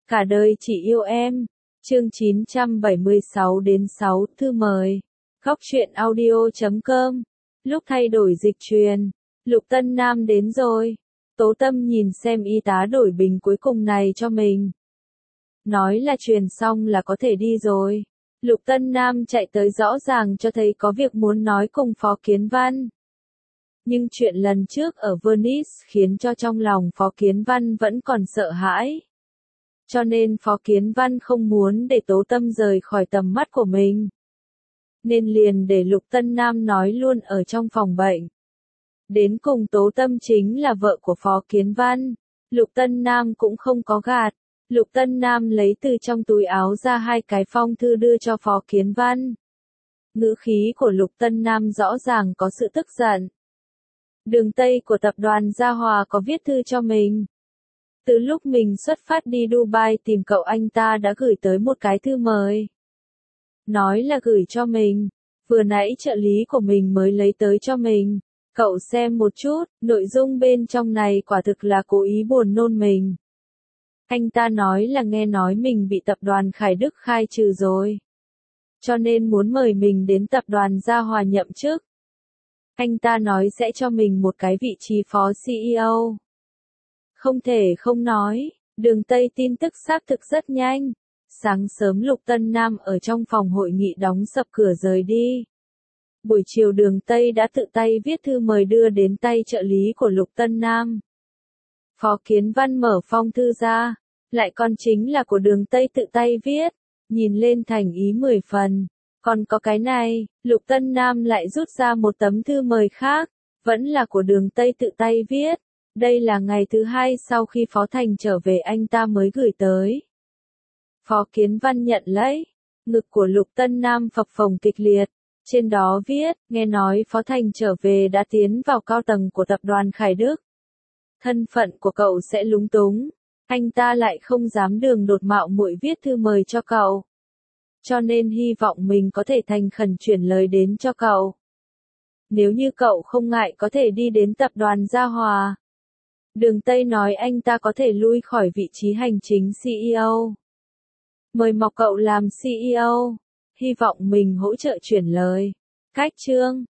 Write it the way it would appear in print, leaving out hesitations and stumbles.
Cả đời chỉ yêu em. Chương 976 đến 6 thư mời. Góc truyện audio.com. Lúc thay đổi dịch truyền, Lục Tân Nam đến rồi. Tố Tâm nhìn xem y tá đổi bình cuối cùng này cho mình. Nói là truyền xong là có thể đi rồi. Lục Tân Nam chạy tới rõ ràng cho thấy có việc muốn nói cùng Phó Kiến Văn. Nhưng chuyện lần trước ở Venice khiến cho trong lòng Phó Kiến Văn vẫn còn sợ hãi. Cho nên Phó Kiến Văn không muốn để Tố Tâm rời khỏi tầm mắt của mình. Nên liền để Lục Tân Nam nói luôn ở trong phòng bệnh. Đến cùng Tố Tâm chính là vợ của Phó Kiến Văn. Lục Tân Nam cũng không có gạt. Lục Tân Nam lấy từ trong túi áo ra 2 cái phong thư đưa cho Phó Kiến Văn. Ngữ khí của Lục Tân Nam rõ ràng có sự tức giận. Đường Tây của tập đoàn Gia Hòa có viết thư cho mình. Từ lúc mình xuất phát đi Dubai tìm cậu anh ta đã gửi tới một cái thư mời. Nói là gửi cho mình. Vừa nãy trợ lý của mình mới lấy tới cho mình. Cậu xem một chút, nội dung bên trong này quả thực là cố ý buồn nôn mình. Anh ta nói là nghe nói mình bị tập đoàn Khải Đức khai trừ rồi. Cho nên muốn mời mình đến tập đoàn Gia Hòa nhậm chức. Anh ta nói sẽ cho mình một cái vị trí phó CEO. Không thể không nói, Đường Tây tin tức xác thực rất nhanh. Sáng sớm Lục Tân Nam ở trong phòng hội nghị đóng sập cửa rời đi. Buổi chiều Đường Tây đã tự tay viết thư mời đưa đến tay trợ lý của Lục Tân Nam. Phó Kiến Văn mở phong thư ra, lại còn chính là của Đường Tây tự tay viết, nhìn lên thành ý 10 phần. Còn có cái này, Lục Tân Nam lại rút ra một tấm thư mời khác, vẫn là của Đường Tây tự tay viết. Đây là ngày thứ 2 sau khi Phó Thành trở về anh ta mới gửi tới. Phó Kiến Văn nhận lấy, ngực của Lục Tân Nam phập phồng kịch liệt. Trên đó viết, nghe nói Phó Thành trở về đã tiến vào cao tầng của tập đoàn Khải Đức. Thân phận của cậu sẽ lúng túng. Anh ta lại không dám đường đột mạo muội viết thư mời cho cậu. Cho nên hy vọng mình có thể thành khẩn chuyển lời đến cho cậu. Nếu như cậu không ngại có thể đi đến tập đoàn Gia Hòa. Đường Tây nói anh ta có thể lui khỏi vị trí hành chính CEO. Mời mọc cậu làm CEO. Hy vọng mình hỗ trợ chuyển lời. Cách chương.